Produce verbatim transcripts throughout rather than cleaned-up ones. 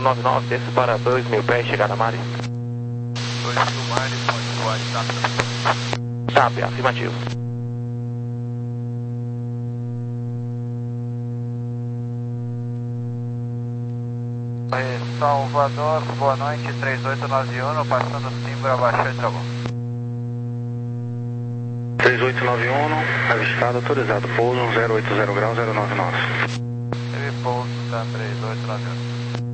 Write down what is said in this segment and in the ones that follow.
nove nove, desço para dois mil pés, chegada Mari. dois mil Mari, pode voar, tá? T A P, afirmativo. Aí, Salvador, boa noite, três oito nove um, passando Simbra, abaixou e travou. três oito nove um, avistado, autorizado, pouso zero oito zero grau, zero nove nove. Teve pouso, tá, três oito nove um.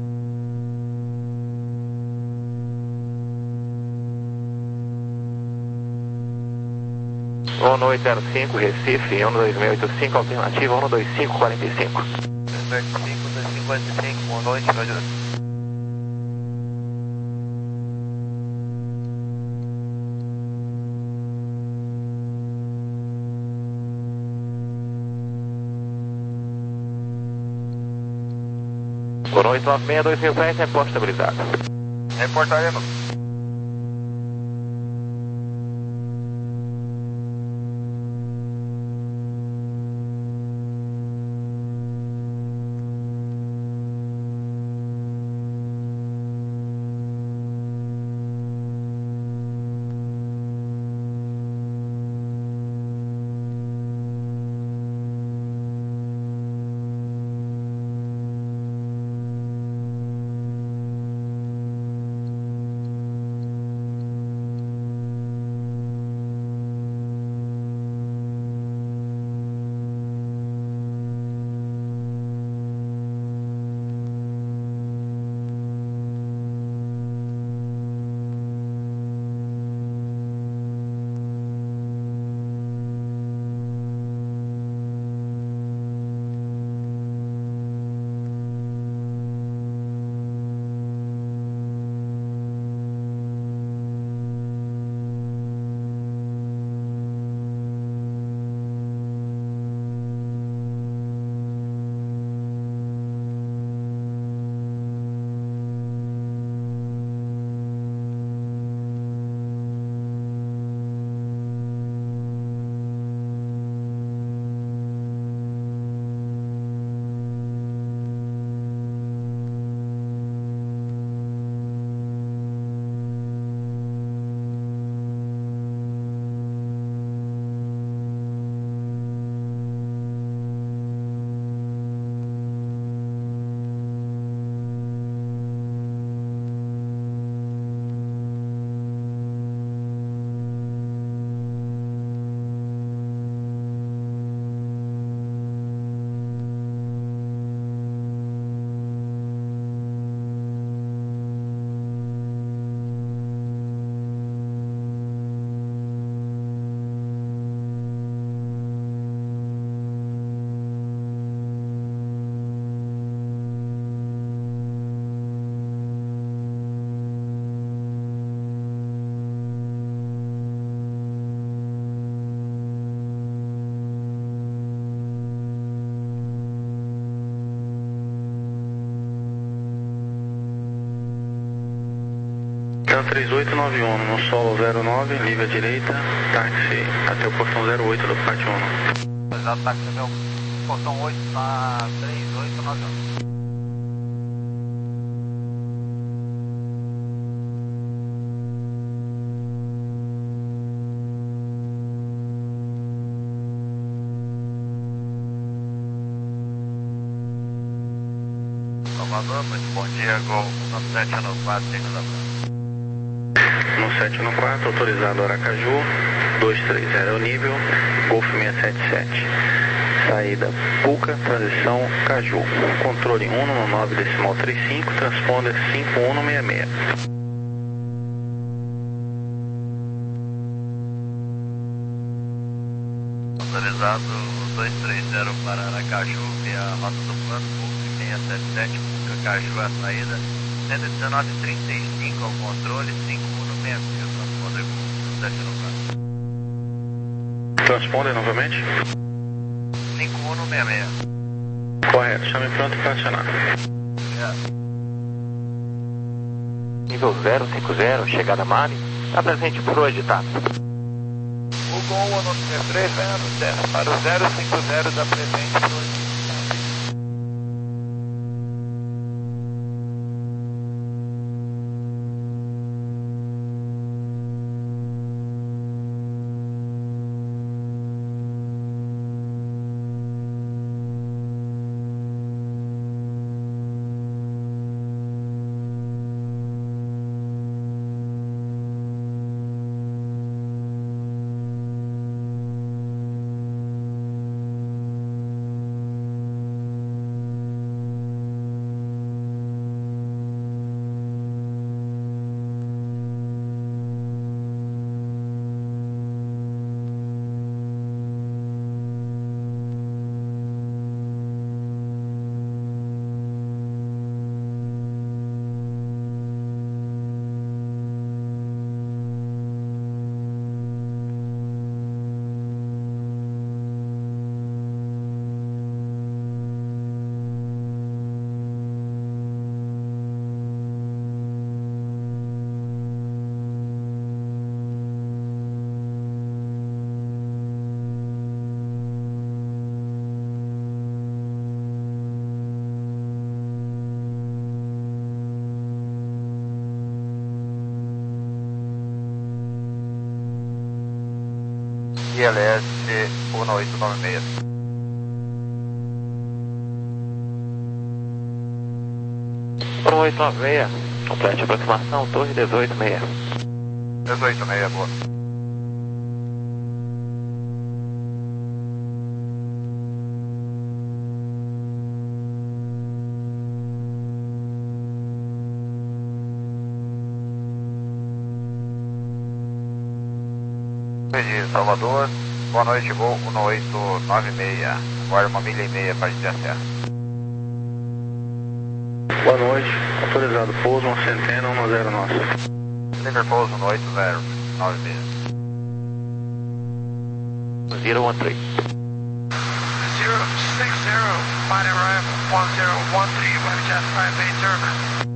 ONU oito zero cinco, Recife, ONU dois mil e oitenta e cinco, alternativa, ONU dois cinco quarenta e cinco. dois cinco, dois cinco quarenta e cinco, boa noite, boa noite. ONU oito nove seis, dois mil pés, reporte estabilizado. Reportaremos. três oito nove um, no solo zero nove, livre à direita, táxi até o portão zero oito do pátio um. Exato, táxi até o portão oito, tá três oito nove um. Salvador, muito bom dia, Gol no sete um quatro, segunda planta. No sete um quatro, autorizado Aracaju, dois três zero é o nível, Golf seiscentos e setenta e sete. Saída Puca, transição Caju. Controle um no nove decimal trinta e cinco, transponder cinco um seis seis. Autorizado dois três zero para Aracaju, via rota do plano, Golf seiscentos e setenta e sete, Puca, Caju, a saída. cento e dezenove trinta e cinco ao controle, cinco um seis seis, transponder com sete um quatro. Transponder novamente? cinco um seis seis. Correto, chame pronto para acionar. Obrigado. Nível zero cinco zero, chegada Mari, está presente por hoje, tá? O Gol, o número três, vem para o zero cinco zero da presente por hoje. I L S um oito nove seis. um oito nove seis, complete a aproximação, torre dezoito seis. dezoito seis, boa. De Salvador, boa noite, voo um oito nove seis, agora uma milha e meia para a gente ter acesso. Boa noite, autorizado pouso, uma centena, um zero nosso. Clear pouso um oito zero nove seis. zero one three. zero six zero, flight arrival one zero one three, WebJet five eight Durban.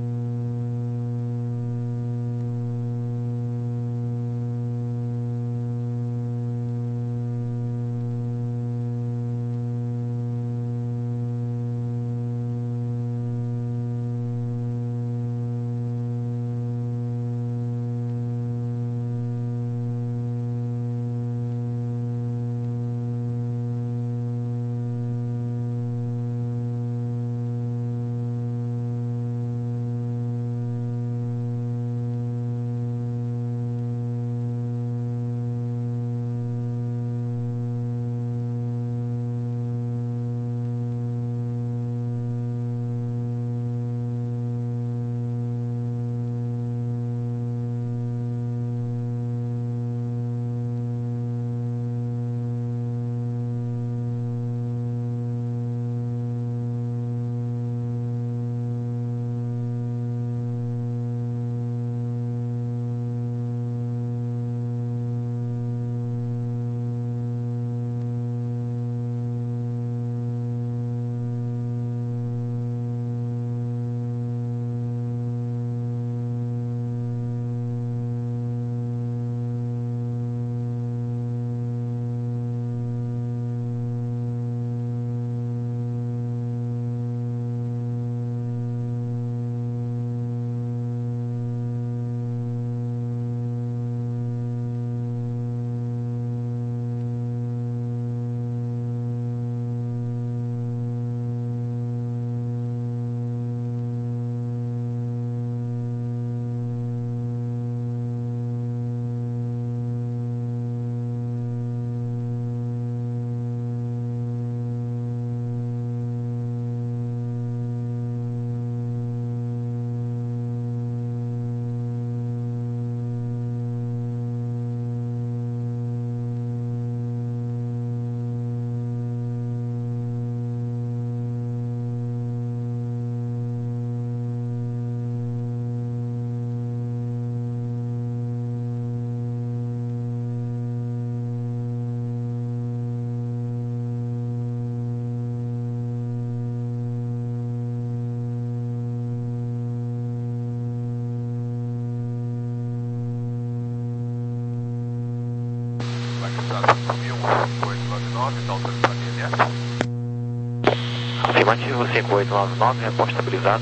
Afirmativo cinco oito nove nove, reposto estabilizado.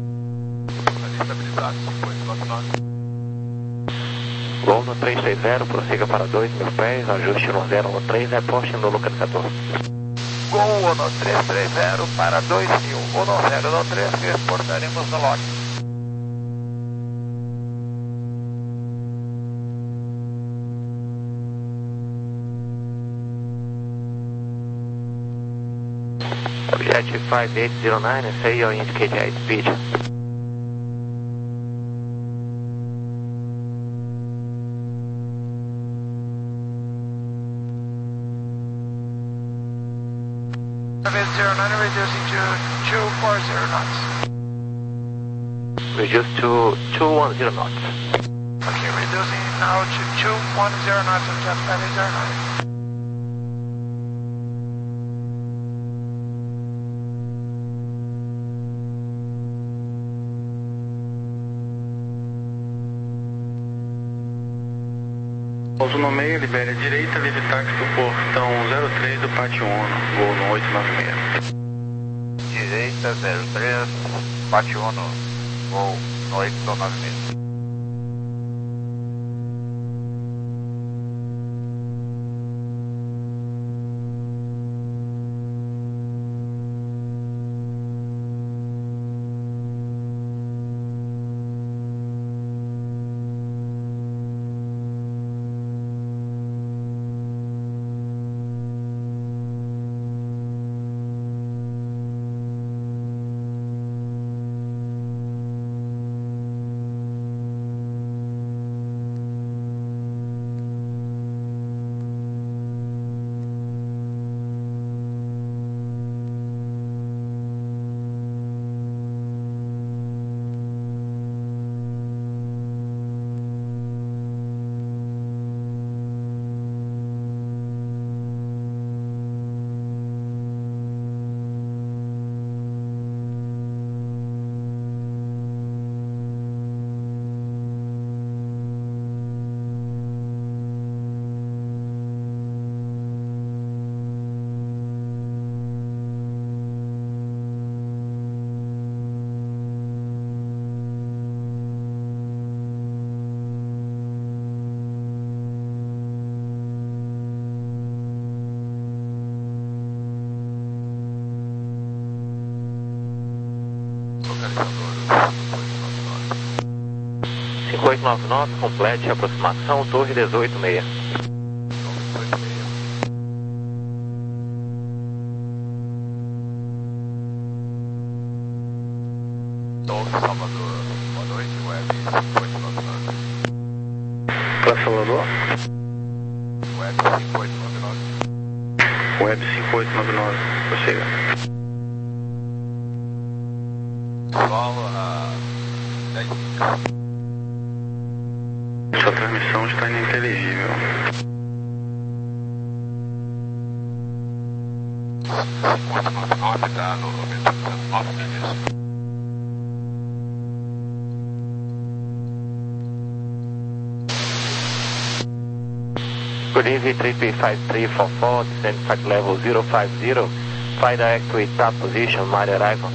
Estabilizado, cinco oito nove nove. Gol no três três zero, prossiga para dois mil pés, ajuste no zero um três, reposte no localizador. Gol no três três zero para dois mil, um zero um três, que exportaremos no lote. Objective five eight zero nine, say your indicated high speed. five eight zero nine, reducing to two four zero knots. Reduce to two one zero knots. Okay, reducing now to two one zero knots of Jet five eight zero nine. Pouso no meio, libere a direita, livre táxi do portão zero três do Pátio Uno, voo no oito nove seis. Direita zero três, Pátio Uno, voo no oito nove seis. cinco oito nove nove, complete aproximação, torre dezoito seis. Torre Salvador, boa noite, web cinco oito nove nove. Para Salvador? Web cinco oito nove nove. Web cinco oito nove nove, prossiga. Sol a dez milhas. Sua transmissão está ininteligível. cinco oito nove nove dá no nove milhas. Good evening, three three five three four four, descend flight level zero five zero, fly direct to top position, my arrival.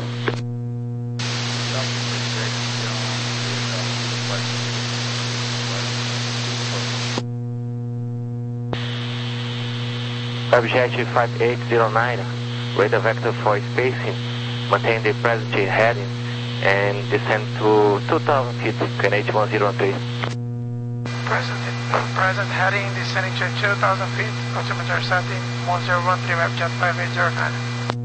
Objective five eight zero nine, radar vector for spacing, maintain the present heading, and descend to two thousand feet, Q N H one zero one three. Present, present heading, descending to two thousand feet, altimeter setting one zero one three, Webjet five eight zero nine.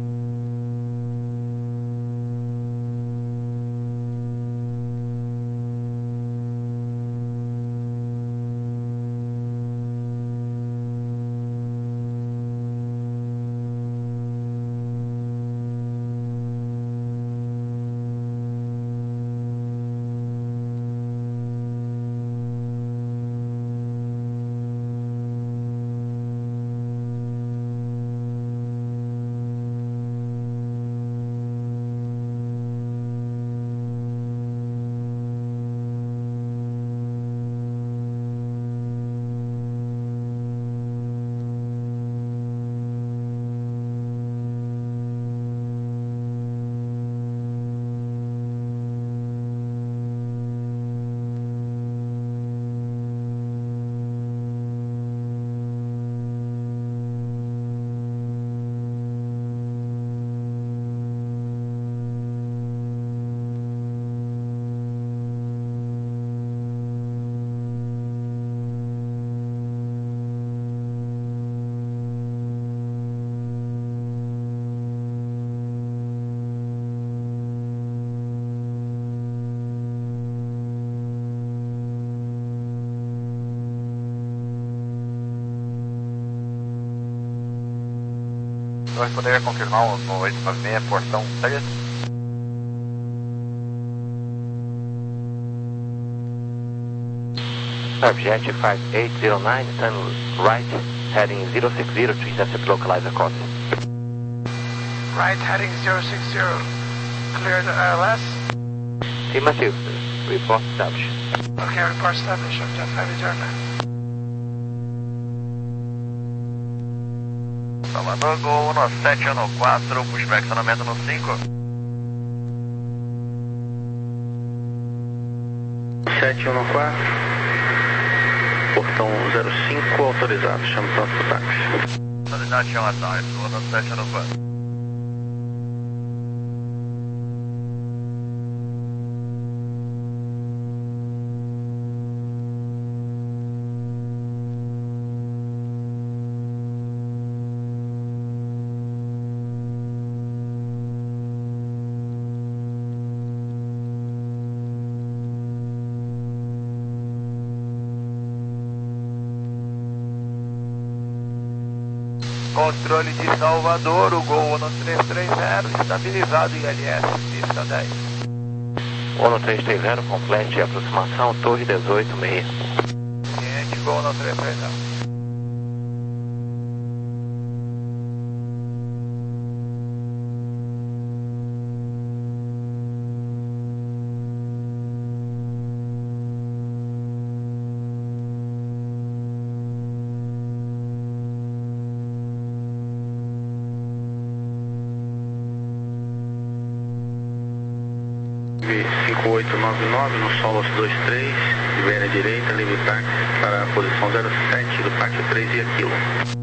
Nós poderia confirmar o no oito nove seis, portão três? Objective five eight zero nine, turn right, heading zero six zero to intercept localizer course. Right heading zero six zero, cleared I L S. Team Matheus, report established. Okay, report established, Webjet five eight zero nine. Salvador, Gol no sete um quatro, pushback estacionamento no cinco. sete um quatro, portão zero cinco, autorizado, chama o próximo táxi. Autoridade chama a tarde, Gol no sete um quatro. Controle de Salvador, o Gol Uno três três zero, estabilizado em L S, pista dez. Uno três três zero, complete aproximação, torre dezoito seis. Cliente, Gol Uno três três zero. cinco oito nove nove, no solo dois três, vem à direita, livre táxi para a posição zero sete do pátio três e aquilo.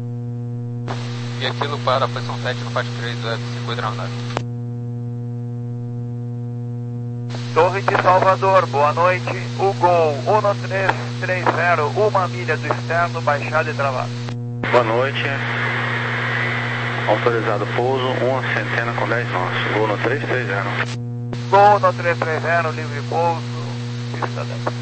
E aquilo para a posição sete no pátio três, web cinco oito nove nove. Torre de Salvador, boa noite. O Gol um três três zero, uma milha do externo, baixada e travada. Boa noite. Autorizado pouso, uma centena com dez nós. Gol no três três zero. Gol no três três zero, livre pouso, pista dez.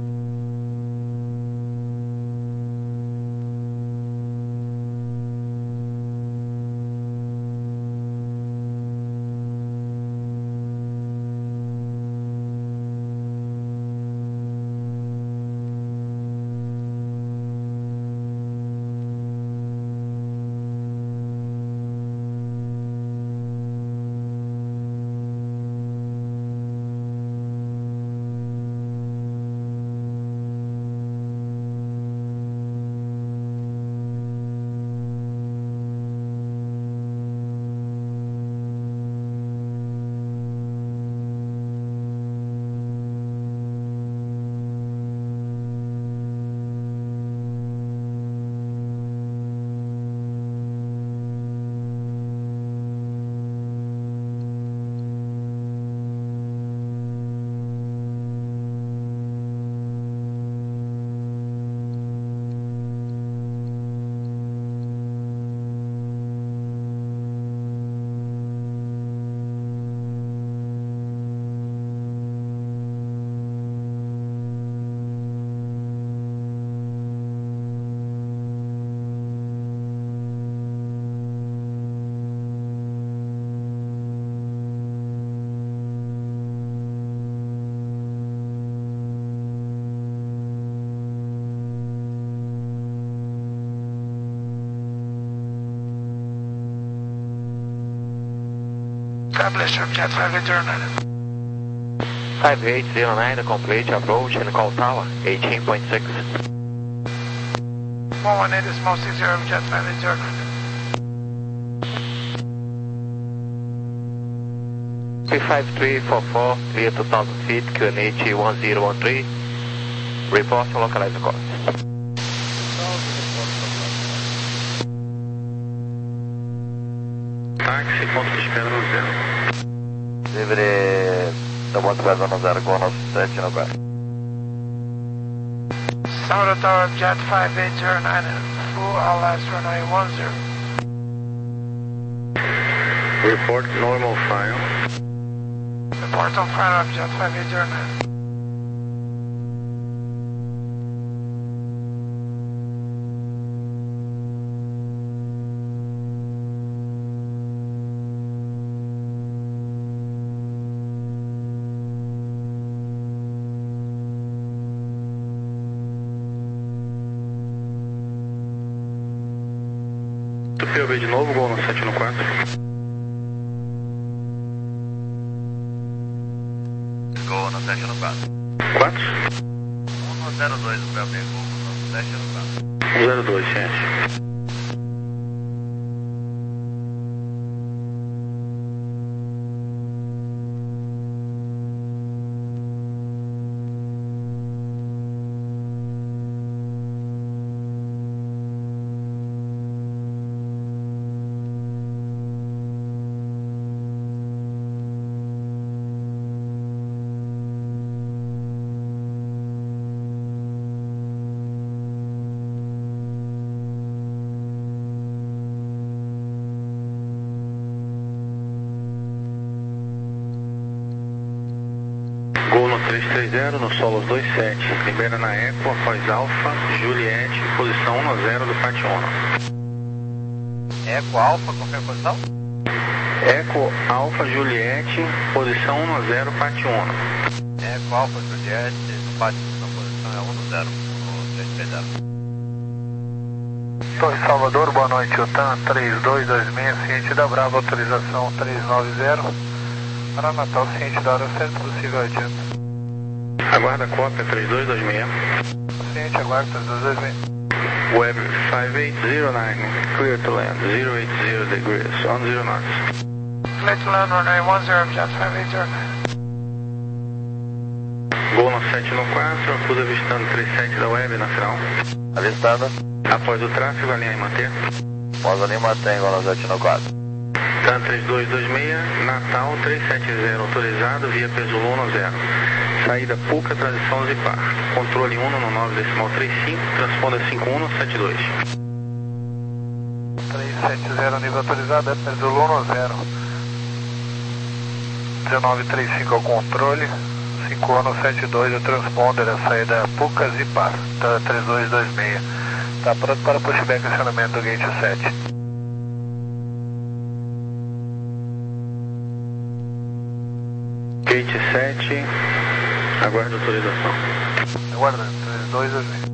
Establish from Jet five eight zero nine. five eight zero nine, complete approach and call tower, eighteen point six. one one eight is small six zero from Jet five eight zero nine. three five three four four, clear two thousand feet, Q N H one zero one three. Report and localize the course. Táxi, ponto de espera no zero. Livre da ponto de espera no zero, Gol no sete no quatro. Sound Tower of Jet five eight zero nine and full all last runway one zero. Report normal file. Report on fire of Jet five eight zero nine. P O B de novo, Gol no sete no quatro. Gol no sete no quatro. quatro? um zero dois, o P O B, Gol no sete no quatro. um zero dois, gente. Gol no três três zero, no Solos dois sete. Libera na Eco, após Alfa, Juliette, posição um a zero do Pati Uno. Eco Alfa, qual foi a posição? Eco, Alfa, Juliette, posição um a zero, Pati Uno. Eco Alfa, Juliette, no Pati Uno, posição é um a zero, no três três zero. Torre Salvador, boa noite, O T A N três dois dois seis, ciente da Brava, autorização três nove zero. Para Natal, ciente da hora certa possível, adianta. Aguarda a cópia três dois dois seis. Ciente, aguarda três dois dois seis. Web five eight zero nine, clear to land, zero eight zero degrees, on zero knots. Clear to land, runway one zero, Jet five eight zero nine. Gol no sete no quatro, acusa avistando três sete da Web na final. Avistada. Após o tráfego, alinha e manter. Após a linha mantém, Gol no sete no quatro. TAM três dois dois seis, Natal três sete zero, autorizado via Pesul um zero. Saída Puca, transição Zipar. Controle um no nove decimal trinta e cinco, transponda cinco um sete dois. três sete zero, nível autorizado, é Pesul um zero. dezenove trinta e cinco ao controle, cinco um sete dois, o transponder, a saída Puca Zipar, TAM três dois dois seis. Está pronto para pushback acionamento do gate sete. Gate sete, aguarde autorização. Aguardando, três dois dois seis.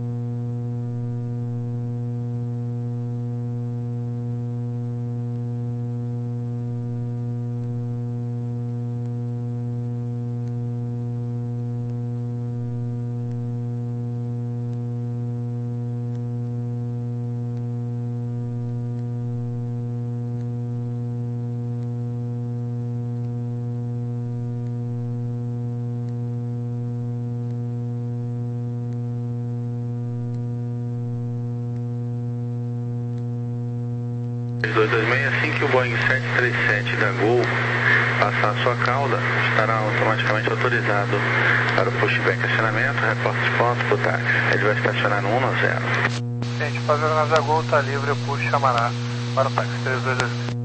três dois dois seis, assim que o Boeing sete três sete da Gol passar a sua cauda, estará automaticamente autorizado para o pushback acionamento, reporte de ponto para o táxi. Ele vai estacionar no um zero. Gente, fazendo na Gol está livre, o push chamará para o táxi três dois dois seis.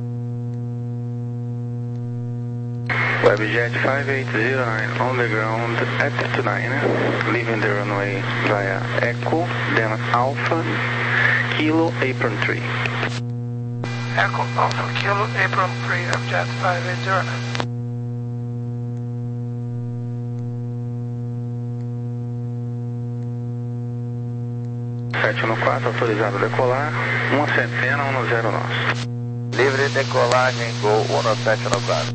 Webjet five eight zero nine on the ground at two nine, leaving the runway via Echo, then Alpha, Kilo, Apron three. Echo, Alpha, Kilo, Apron three, Webjet five eight zero nine. sete um quatro, autorizado a decolar, uma centena, um zero nosso. Livre decolagem, Gol um sete um quatro.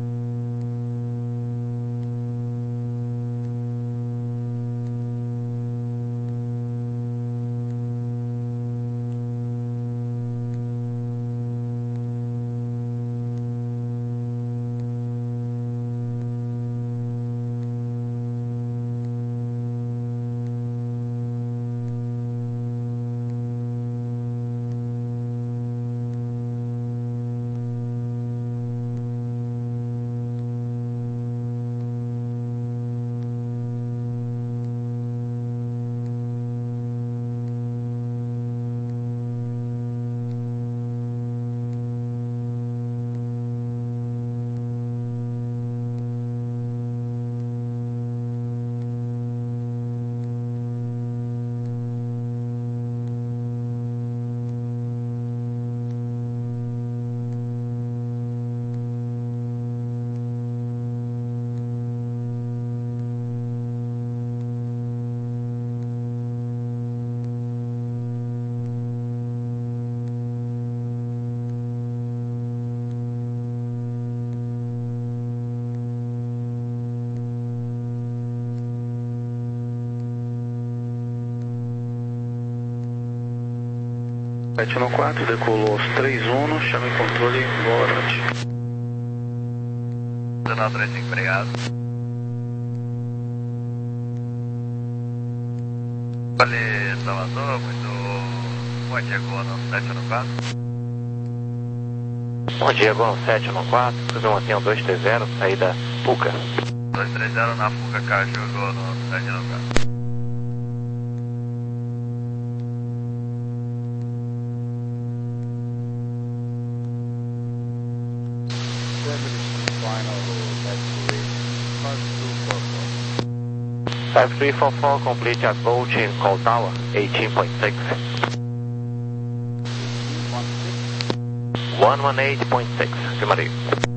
sete um quatro, decolou os três Uno, chame controle, boa noite. dezenove trinta e cinco, obrigado. Vale, Salvador, muito bom dia, Gol no sete um quatro. Bom dia, Gol sete um quatro, subiu um mantenha dois três zero, saída Puca. dois três zero na Fuga Caju, Gol no sete um quatro. five three four four, complete approach in call tower, eighteen point six. one one eight point six, afirmativo.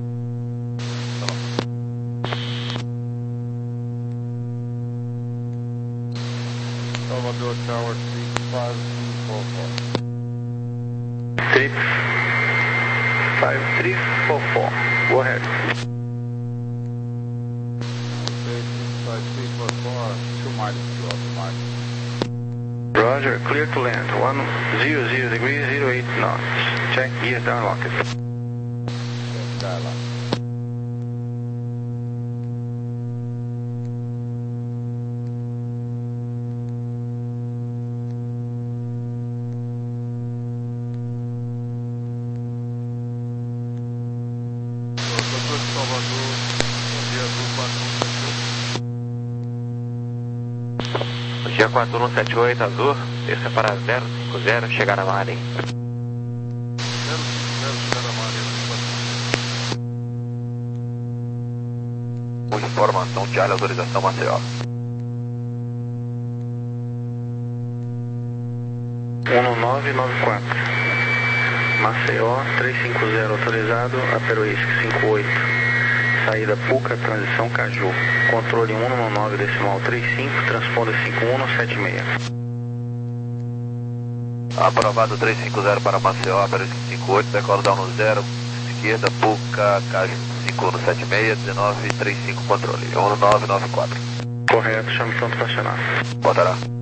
Salvador Tower three five three four four. Trip five three four four, go ahead. five three four four, two miles to automatic. Roger, clear to land, one zero zero degrees, zero eight knots. Check gears down locked. Check dialogue. G quatro um sete oito Azul, desça para zero cinco zero, chegar a Maren. zero cinco zero, chegar a Maren. Informação, Charlie, autorização Maceió. um nove nove quatro. Maceió, trezentos e cinquenta autorizado, Aperoísc cinquenta e oito. Saída Puca, transição Caju. Controle um nove decimal trinta e cinco, transponder cinco um sete seis. Aprovado trezentos e cinquenta para Maceió, Aperoísc cinquenta e oito, decola down no zero, esquerda, Puca, Caju cinco um sete seis, dezenove trinta e cinco, controle um nove nove quatro. Correto, chame pronto para acionar. Botará.